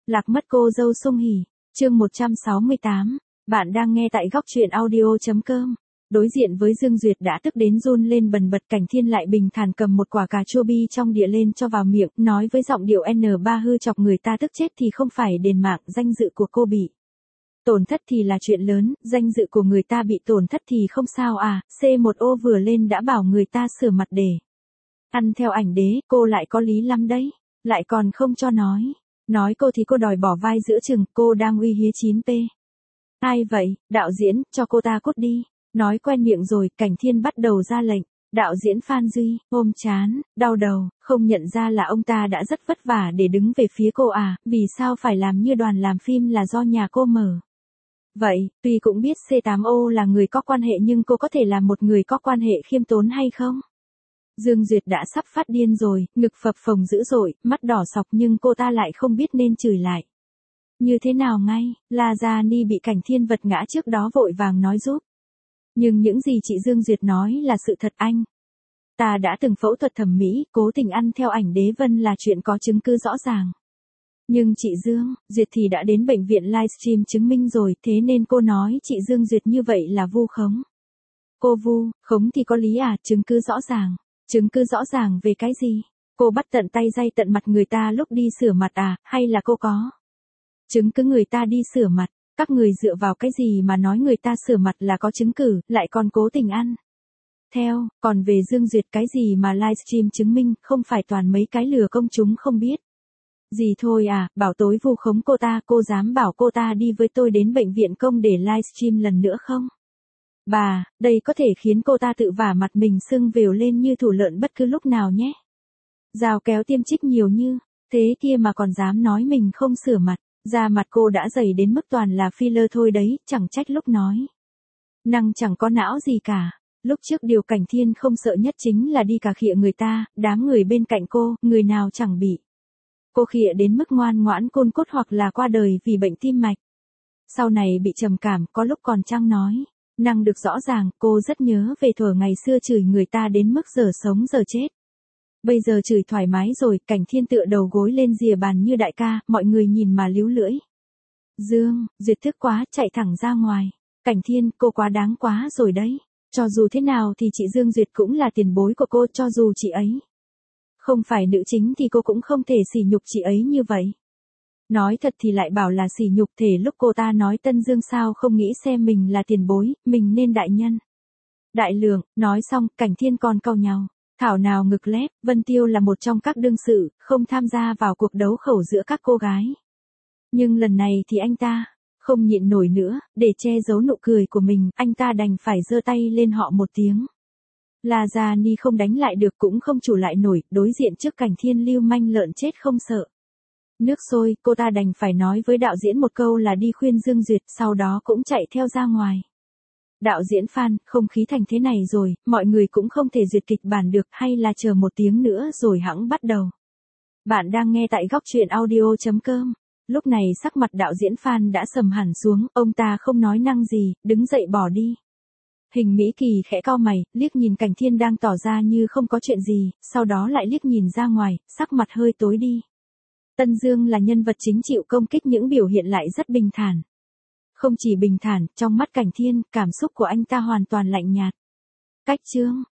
Lạc mất cô dâu Sung Hỉ, chương 168, bạn đang nghe tại góc truyện audio.com. Đối diện với Dương Duyệt đã tức đến run lên bần bật, Cảnh Thiên lại bình thản cầm một quả cà chua bi trong đĩa lên cho vào miệng, nói với giọng điệu N3 hư chọc người ta tức chết thì không phải đền mạng, danh dự của cô bị tổn thất thì là chuyện lớn, danh dự của người ta bị tổn thất thì không sao à, C1O vừa lên đã bảo người ta sửa mặt để ăn theo ảnh đế, cô lại có lý lắm đấy, lại còn không cho nói cô thì cô đòi bỏ vai giữa chừng, cô đang uy hiếp 9P. Ai vậy, đạo diễn, cho cô ta cút đi. Nói quen miệng rồi, Cảnh Thiên bắt đầu ra lệnh. Đạo diễn Phan Duy, ôm chán, đau đầu, không nhận ra là ông ta đã rất vất vả để đứng về phía cô à, vì sao phải làm như đoàn làm phim là do nhà cô mở. Vậy, tuy cũng biết C8O là người có quan hệ nhưng cô có thể là một người có quan hệ khiêm tốn hay không? Dương Duyệt đã sắp phát điên rồi, ngực phập phồng dữ dội, mắt đỏ sọc nhưng cô ta lại không biết nên chửi lại như thế nào ngay. La Gia Ni bị Cảnh Thiên vật ngã trước đó vội vàng nói giúp. Nhưng những gì chị Dương Duyệt nói là sự thật anh. Ta đã từng phẫu thuật thẩm mỹ, cố tình ăn theo ảnh đế vân là chuyện có chứng cứ rõ ràng. Nhưng chị Dương Duyệt thì đã đến bệnh viện livestream chứng minh rồi, thế nên cô nói chị Dương Duyệt như vậy là vu khống. Cô vu khống thì có lý à, chứng cứ rõ ràng. Chứng cứ rõ ràng về cái gì? Cô bắt tận tay day tận mặt người ta lúc đi sửa mặt à, hay là cô có chứng cứ người ta đi sửa mặt? Các người dựa vào cái gì mà nói người ta sửa mặt là có chứng cứ, lại còn cố tình ăn theo, còn về Dương Duyệt cái gì mà livestream chứng minh, không phải toàn mấy cái lừa công chúng không biết gì thôi à, bảo tối vu khống cô ta, cô dám bảo cô ta đi với tôi đến bệnh viện công để livestream lần nữa không? Bà, đây có thể khiến cô ta tự vả mặt mình sưng vèo lên như thủ lợn bất cứ lúc nào nhé. Dao kéo tiêm chích nhiều như thế kia mà còn dám nói mình không sửa mặt. Da mặt cô đã dày đến mức toàn là filler thôi đấy, chẳng trách lúc nói năng chẳng có não gì cả. Lúc trước điều Cảnh Thiên không sợ nhất chính là đi cà khịa người ta, đám người bên cạnh cô, người nào chẳng bị cô khịa đến mức ngoan ngoãn côn cốt hoặc là qua đời vì bệnh tim mạch. Sau này bị trầm cảm, có lúc còn trăng nói năng được rõ ràng, cô rất nhớ về thuở ngày xưa chửi người ta đến mức giờ sống giờ chết. Bây giờ chửi thoải mái rồi, Cảnh Thiên tựa đầu gối lên rìa bàn như đại ca, mọi người nhìn mà líu lưỡi. Dương Duyệt thức quá, chạy thẳng ra ngoài. Cảnh Thiên, cô quá đáng quá rồi đấy. Cho dù thế nào thì chị Dương Duyệt cũng là tiền bối của cô, cho dù chị ấy không phải nữ chính thì cô cũng không thể sỉ nhục chị ấy như vậy. Nói thật thì lại bảo là sỉ nhục, thể lúc cô ta nói Tân Dương sao không nghĩ xem mình là tiền bối, mình nên đại nhân đại lượng. Nói xong, Cảnh Thiên còn cau nhau. Thảo nào ngực lép, Vân Tiêu là một trong các đương sự, không tham gia vào cuộc đấu khẩu giữa các cô gái. Nhưng lần này thì anh ta không nhịn nổi nữa, để che giấu nụ cười của mình, anh ta đành phải giơ tay lên họ một tiếng. La Gia Ni không đánh lại được cũng không chủ lại nổi, đối diện trước Cảnh Thiên lưu manh lợn chết không sợ nước sôi, cô ta đành phải nói với đạo diễn một câu là đi khuyên Dương Duyệt, sau đó cũng chạy theo ra ngoài. Đạo diễn Phan, không khí thành thế này rồi, mọi người cũng không thể duyệt kịch bản được, hay là chờ một tiếng nữa rồi hẵng bắt đầu. Bạn đang nghe tại góc truyện audio.com. Lúc này sắc mặt đạo diễn Phan đã sầm hẳn xuống, ông ta không nói năng gì, đứng dậy bỏ đi. Hình Mỹ Kỳ khẽ cau mày, liếc nhìn Cảnh Thiên đang tỏ ra như không có chuyện gì, sau đó lại liếc nhìn ra ngoài, sắc mặt hơi tối đi. Tân Dương là nhân vật chính chịu công kích những biểu hiện lại rất bình thản. Không chỉ bình thản, trong mắt Cảnh Thiên, cảm xúc của anh ta hoàn toàn lạnh nhạt. Cách chương,